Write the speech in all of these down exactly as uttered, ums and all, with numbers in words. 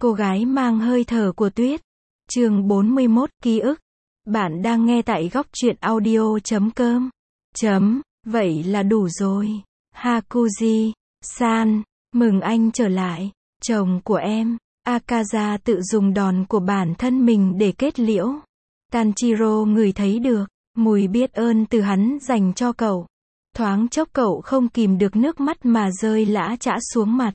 Cô gái mang hơi thở của tuyết. Chương bốn mươi mốt, ký ức. Bạn đang nghe tại góc truyện audio chấm com. Chấm, vậy là đủ rồi. Hakuji, san, mừng anh trở lại. Chồng của em. Akaza tự dùng đòn của bản thân mình để kết liễu. Tanjiro ngửi thấy được mùi biết ơn từ hắn dành cho cậu. Thoáng chốc cậu không kìm được nước mắt mà rơi lã chã xuống mặt.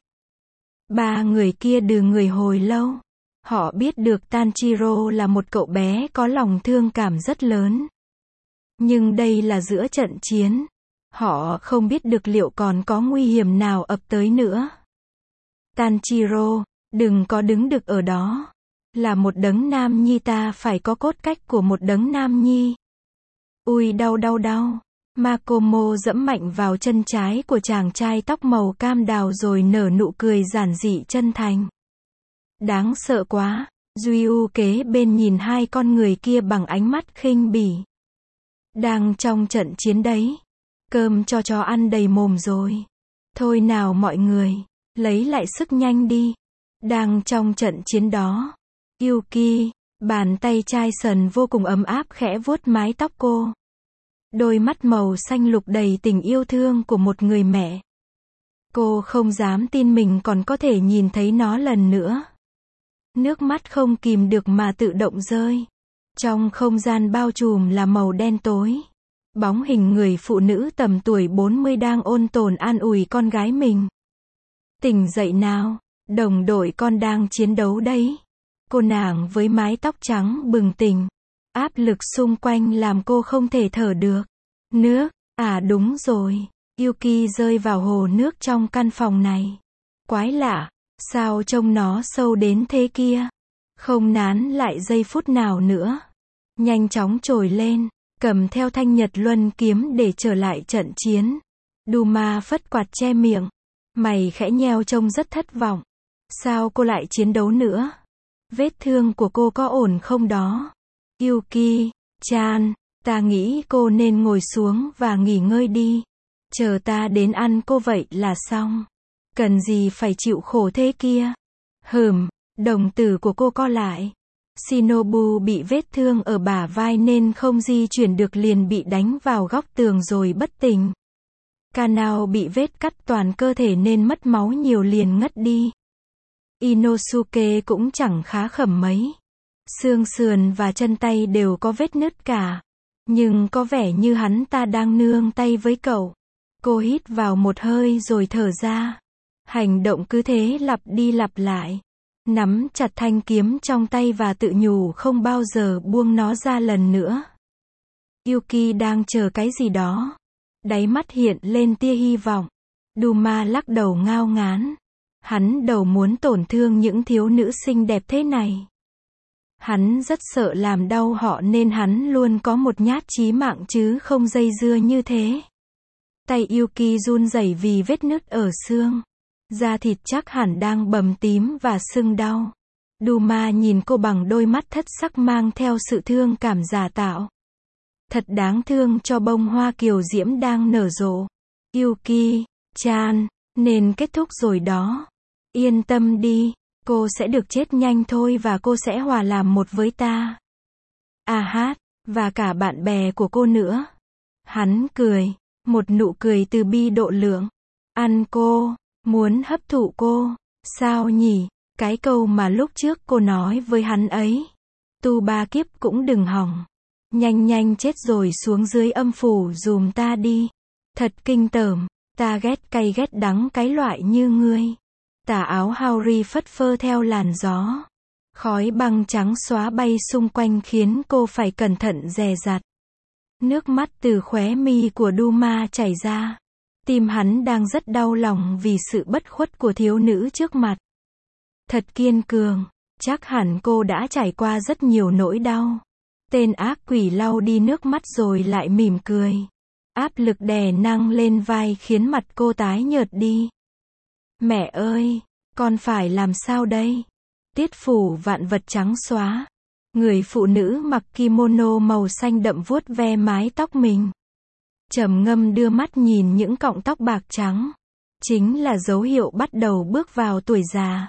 Ba người kia đừ người hồi lâu. Họ biết được Tanjiro là một cậu bé có lòng thương cảm rất lớn. Nhưng đây là giữa trận chiến. Họ không biết được liệu còn có nguy hiểm nào ập tới nữa. Tanjiro, đừng có đứng đực ở đó. Là một đấng nam nhi ta phải có cốt cách của một đấng nam nhi. Ui đau đau đau. Makomo dẫm mạnh vào chân trái của chàng trai tóc màu cam đào rồi nở nụ cười giản dị chân thành. Đáng sợ quá. Ryu kế bên nhìn hai con người kia bằng ánh mắt khinh bỉ. Đang trong trận chiến đấy. Cơm cho chó ăn đầy mồm rồi. Thôi nào mọi người, lấy lại sức nhanh đi. Đang trong trận chiến đó. Yuki, bàn tay trai sần vô cùng ấm áp khẽ vuốt mái tóc cô. Đôi mắt màu xanh lục đầy tình yêu thương của một người mẹ. Cô không dám tin mình còn có thể nhìn thấy nó lần nữa. Nước mắt không kìm được mà tự động rơi. Trong không gian bao trùm là màu đen tối. Bóng hình người phụ nữ tầm tuổi bốn mươi đang ôn tồn an ủi con gái mình. Tỉnh dậy nào, đồng đội con đang chiến đấu đấy. Cô nàng với mái tóc trắng bừng tỉnh. Áp lực xung quanh làm cô không thể thở được. Nước, à đúng rồi. Yuki rơi vào hồ nước trong căn phòng này. Quái lạ, sao trông nó sâu đến thế kia. Không nán lại giây phút nào nữa. Nhanh chóng trồi lên, cầm theo thanh nhật luân kiếm để trở lại trận chiến. Duma phất quạt che miệng. Mày khẽ nheo trông rất thất vọng. Sao cô lại chiến đấu nữa? Vết thương của cô có ổn không đó? Yuki-chan, ta nghĩ cô nên ngồi xuống và nghỉ ngơi đi. Chờ ta đến ăn cô vậy là xong. Cần gì phải chịu khổ thế kia? Hừm, đồng tử của cô co lại. Shinobu bị vết thương ở bả vai nên không di chuyển được liền bị đánh vào góc tường rồi bất tỉnh. Kanao bị vết cắt toàn cơ thể nên mất máu nhiều liền ngất đi. Inosuke cũng chẳng khá khẩm mấy. Xương sườn và chân tay đều có vết nứt cả. Nhưng có vẻ như hắn ta đang nương tay với cậu. Cô hít vào một hơi rồi thở ra. Hành động cứ thế lặp đi lặp lại. Nắm chặt thanh kiếm trong tay và tự nhủ không bao giờ buông nó ra lần nữa. Yuki đang chờ cái gì đó. Đáy mắt hiện lên tia hy vọng. Duma lắc đầu ngao ngán. Hắn đầu muốn tổn thương những thiếu nữ xinh đẹp thế này. Hắn rất sợ làm đau họ nên hắn luôn có một nhát chí mạng chứ không dây dưa như thế. Tay Yuki run rẩy vì vết nứt ở xương. Da thịt chắc hẳn đang bầm tím và sưng đau. Duma nhìn cô bằng đôi mắt thất sắc mang theo sự thương cảm giả tạo. Thật đáng thương cho bông hoa kiều diễm đang nở rộ. Yuki-chan, nên kết thúc rồi đó. Yên tâm đi, cô sẽ được chết nhanh thôi và cô sẽ hòa làm một với ta. À hát, và cả bạn bè của cô nữa. Hắn cười, một nụ cười từ bi độ lượng. Ăn cô, muốn hấp thụ cô, sao nhỉ? Cái câu mà lúc trước cô nói với hắn ấy. Tu ba kiếp cũng đừng hỏng. Nhanh nhanh chết rồi xuống dưới âm phủ dùm ta đi. Thật kinh tởm, ta ghét cay ghét đắng cái loại như ngươi. Tà áo Haori phất phơ theo làn gió. Khói băng trắng xóa bay xung quanh khiến cô phải cẩn thận dè dặt. Nước mắt từ khóe mi của Duma chảy ra. Tim hắn đang rất đau lòng vì sự bất khuất của thiếu nữ trước mặt. Thật kiên cường, chắc hẳn cô đã trải qua rất nhiều nỗi đau. Tên ác quỷ lau đi nước mắt rồi lại mỉm cười. Áp lực đè nặng lên vai khiến mặt cô tái nhợt đi. Mẹ ơi, con phải làm sao đây? Tiết phủ vạn vật trắng xóa. Người phụ nữ mặc kimono màu xanh đậm vuốt ve mái tóc mình. Trầm ngâm đưa mắt nhìn những cọng tóc bạc trắng. Chính là dấu hiệu bắt đầu bước vào tuổi già.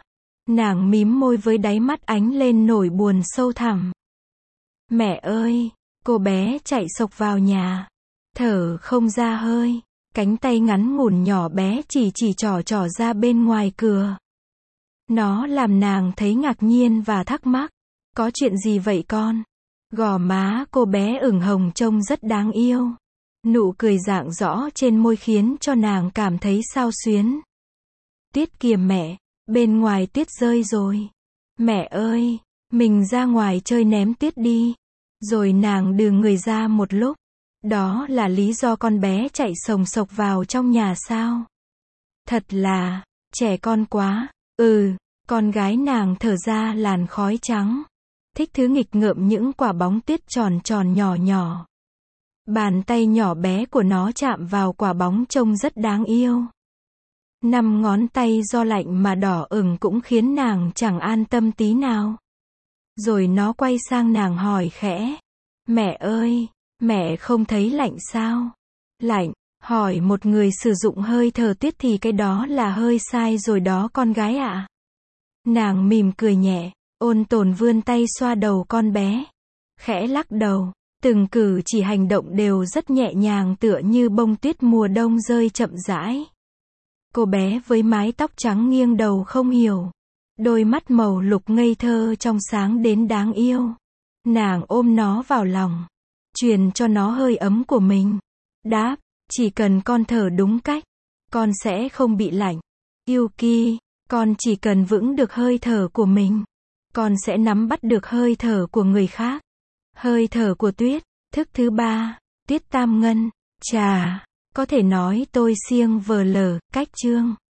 Nàng mím môi với đáy mắt ánh lên nỗi buồn sâu thẳm. Mẹ ơi, cô bé chạy xộc vào nhà. Thở không ra hơi. Cánh tay ngắn ngủn nhỏ bé chỉ chỉ trỏ trỏ ra bên ngoài cửa. Nó làm nàng thấy ngạc nhiên và thắc mắc. Có chuyện gì vậy con? Gò má cô bé ửng hồng trông rất đáng yêu. Nụ cười rạng rõ trên môi khiến cho nàng cảm thấy xao xuyến. Tuyết kìa mẹ, bên ngoài tuyết rơi rồi. Mẹ ơi, mình ra ngoài chơi ném tuyết đi. Rồi nàng đưa người ra một lúc. Đó là lý do con bé chạy sồng sộc vào trong nhà sao? Thật là, trẻ con quá. Ừ, con gái nàng thở ra làn khói trắng. Thích thứ nghịch ngợm những quả bóng tuyết tròn tròn nhỏ nhỏ. Bàn tay nhỏ bé của nó chạm vào quả bóng trông rất đáng yêu. Năm ngón tay do lạnh mà đỏ ửng cũng khiến nàng chẳng an tâm tí nào. Rồi nó quay sang nàng hỏi khẽ. Mẹ ơi, mẹ không thấy lạnh sao? Lạnh, hỏi một người sử dụng hơi thở tuyết thì cái đó là hơi sai rồi đó con gái ạ. Nàng mỉm cười nhẹ, ôn tồn vươn tay xoa đầu con bé. Khẽ lắc đầu, từng cử chỉ hành động đều rất nhẹ nhàng tựa như bông tuyết mùa đông rơi chậm rãi. Cô bé với mái tóc trắng nghiêng đầu không hiểu. Đôi mắt màu lục ngây thơ trong sáng đến đáng yêu. Nàng ôm nó vào lòng. Truyền cho nó hơi ấm của mình. Đáp, chỉ cần con thở đúng cách, con sẽ không bị lạnh. Yuki, con chỉ cần vững được hơi thở của mình, con sẽ nắm bắt được hơi thở của người khác. Hơi thở của tuyết, thức thứ ba, tuyết tam ngân. Chà, có thể nói tôi siêng vờ lờ, cách chương.